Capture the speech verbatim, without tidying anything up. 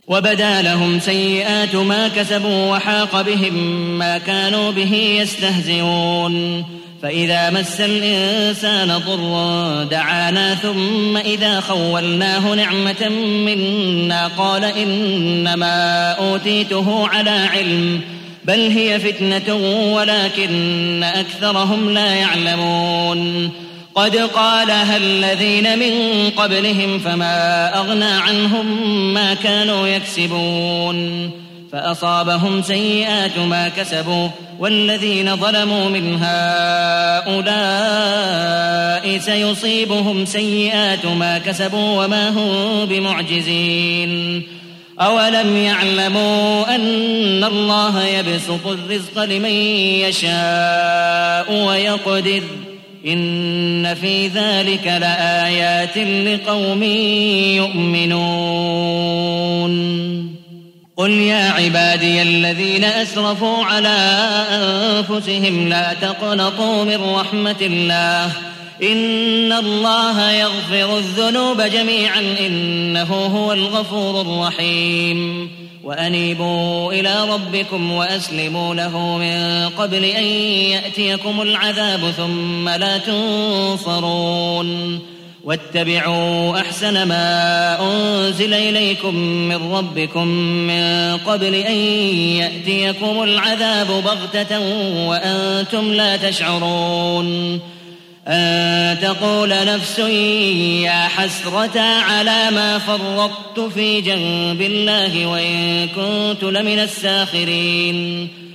وبدا لهم سيئات ما كسبوا وحاق بهم ما كانوا به يستهزئون فإذا مس الإنسان ضر دعانا ثم إذا خولناه نعمة منا قال إنما أوتيته على علم بل هي فتنة ولكن أكثرهم لا يعلمون قد قالها الذين من قبلهم فما أغنى عنهم ما كانوا يكسبون فأصابهم سيئات ما كسبوا والذين ظلموا من هؤلاء سيصيبهم سيئات ما كسبوا وما هم بمعجزين أولم يعلموا أن الله يبسط الرزق لمن يشاء ويقدر إن في ذلك لآيات لقوم يؤمنون قل يا عبادي الذين أسرفوا على أنفسهم لا تقنطوا من رحمة الله إن الله يغفر الذنوب جميعا إنه هو الغفور الرحيم وأنيبوا إلى ربكم وأسلموا له من قبل أن يأتيكم العذاب ثم لا تنصرون واتبعوا أحسن ما أنزل إليكم من ربكم من قبل أن يأتيكم العذاب بغتة وأنتم لا تشعرون أن تقول نفس يا حسرة على ما فرطت في جنب الله وإن كنت لمن الساخرين